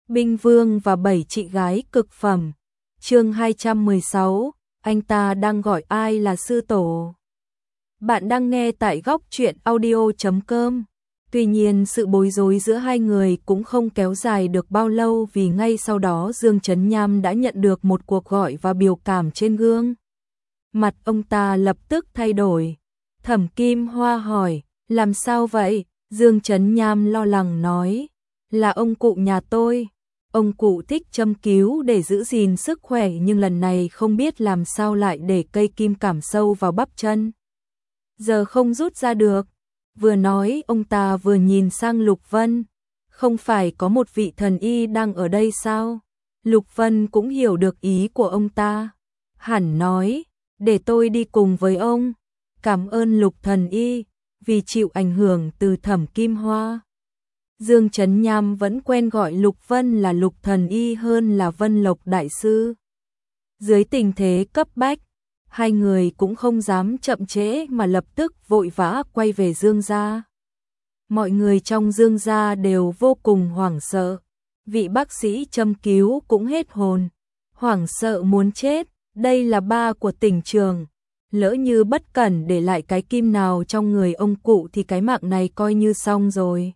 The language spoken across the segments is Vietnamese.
Binh Vương và 7 chị gái cực phẩm. Chương 216, anh ta đang gọi ai là sư tổ? Bạn đang nghe tại góc truyện audio.com. Tuy nhiên sự bối rối giữa hai người cũng không kéo dài được bao lâu vì ngay sau đó Dương Chấn Nham đã nhận được một cuộc gọi và biểu cảm trên gương. Mặt ông ta lập tức thay đổi. Thẩm Kim Hoa hỏi, làm sao vậy? Dương Chấn Nham lo lắng nói, là ông cụ nhà tôi. Ông cụ thích châm cứu để giữ gìn sức khỏe nhưng lần này không biết làm sao lại để cây kim cảm sâu vào bắp chân. Giờ không rút ra được. Vừa nói ông ta vừa nhìn sang Lục Vân. Không phải có một vị thần y đang ở đây sao? Lục Vân cũng hiểu được ý của ông ta. Hẳn nói, để tôi đi cùng với ông. Cảm ơn Lục thần y, vì chịu ảnh hưởng từ Thẩm Kim Hoa. Dương Chấn Nham vẫn quen gọi Lục Vân là Lục thần y hơn là Vân Lộc đại sư. Dưới tình thế cấp bách, hai người cũng không dám chậm trễ mà lập tức vội vã quay về Dương gia. Mọi người trong Dương gia đều vô cùng hoảng sợ. Vị bác sĩ châm cứu cũng hết hồn, hoảng sợ muốn chết. Đây là ba của tỉnh Trường. Lỡ như bất cẩn để lại cái kim nào trong người ông cụ thì cái mạng này coi như xong rồi.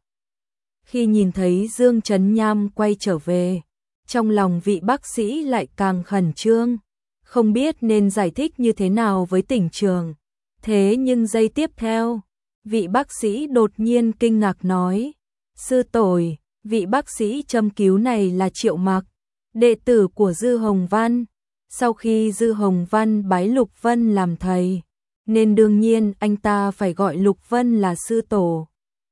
Khi nhìn thấy Dương Chấn Nham quay trở về, trong lòng vị bác sĩ lại càng khẩn trương, không biết nên giải thích như thế nào với tỉnh Trường. Thế nhưng giây tiếp theo, vị bác sĩ đột nhiên kinh ngạc nói, sư tổ, vị bác sĩ châm cứu này là Triệu Mặc, đệ tử của Dư Hồng Văn. Sau khi Dư Hồng Văn bái Lục Vân làm thầy, nên đương nhiên anh ta phải gọi Lục Vân là sư tổ.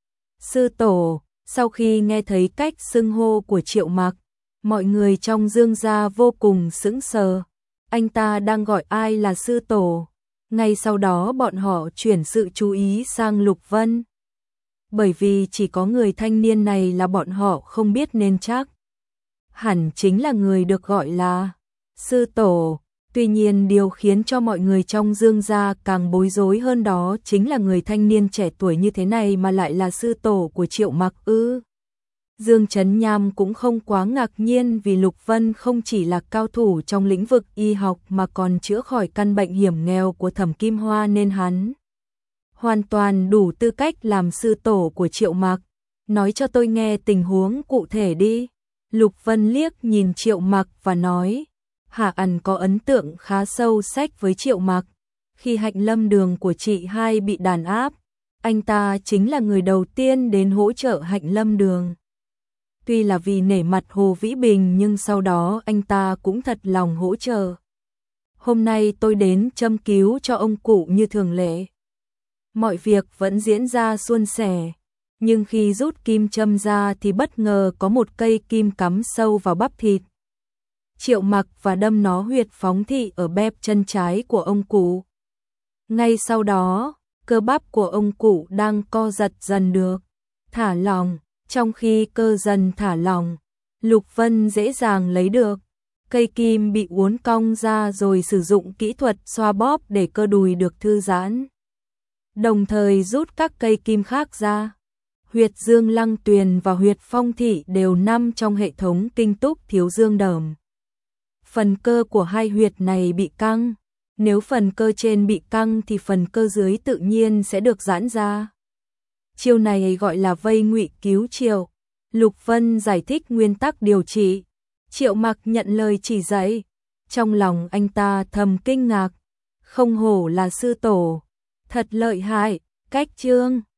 Sư tổ, sau khi nghe thấy cách xưng hô của Triệu Mặc, mọi người trong Dương gia vô cùng sững sờ. Anh ta đang gọi ai là sư tổ? Ngay sau đó bọn họ chuyển sự chú ý sang Lục Vân. Bởi vì chỉ có người thanh niên này là bọn họ không biết nên chắc. Hẳn chính là người được gọi là sư tổ. Tuy nhiên điều khiến cho mọi người trong Dương gia càng bối rối hơn đó chính là người thanh niên trẻ tuổi như thế này mà lại là sư tổ của Triệu Mặc ư. Dương Chấn Nham cũng không quá ngạc nhiên vì Lục Vân không chỉ là cao thủ trong lĩnh vực y học mà còn chữa khỏi căn bệnh hiểm nghèo của Thẩm Kim Hoa nên hắn hoàn toàn đủ tư cách làm sư tổ của Triệu Mặc. Nói cho tôi nghe tình huống cụ thể đi. Lục Vân liếc nhìn Triệu Mặc và nói, Hạ Ẩn có ấn tượng khá sâu sắc với Triệu Mặc. Khi Hạnh Lâm Đường của chị hai bị đàn áp, anh ta chính là người đầu tiên đến hỗ trợ Hạnh Lâm Đường. Tuy là vì nể mặt Hồ Vĩ Bình nhưng sau đó anh ta cũng thật lòng hỗ trợ. Hôm nay tôi đến châm cứu cho ông cụ như thường lệ. Mọi việc vẫn diễn ra suôn sẻ, nhưng khi rút kim châm ra thì bất ngờ có một cây kim cắm sâu vào bắp thịt. Triệu Mặc và đâm nó huyệt phóng thị ở bẹp chân trái của ông cụ. Ngay sau đó, cơ bắp của ông cụ đang co giật dần được thả lỏng. Trong khi cơ dần thả lỏng, Lục Vân dễ dàng lấy được cây kim bị uốn cong ra rồi sử dụng kỹ thuật xoa bóp để cơ đùi được thư giãn. Đồng thời rút các cây kim khác ra. Huyệt Dương Lăng Tuyền và huyệt Phong Thị đều nằm trong hệ thống kinh túc thiếu dương đờm. Phần cơ của hai huyệt này bị căng. Nếu phần cơ trên bị căng thì phần cơ dưới tự nhiên sẽ được giãn ra. Chiêu này gọi là vây ngụy cứu triệu. Lục Vân giải thích nguyên tắc điều trị. Triệu Mặc nhận lời chỉ dạy. Trong lòng anh ta thầm kinh ngạc. Không hổ là sư tổ. Thật lợi hại. Cách chương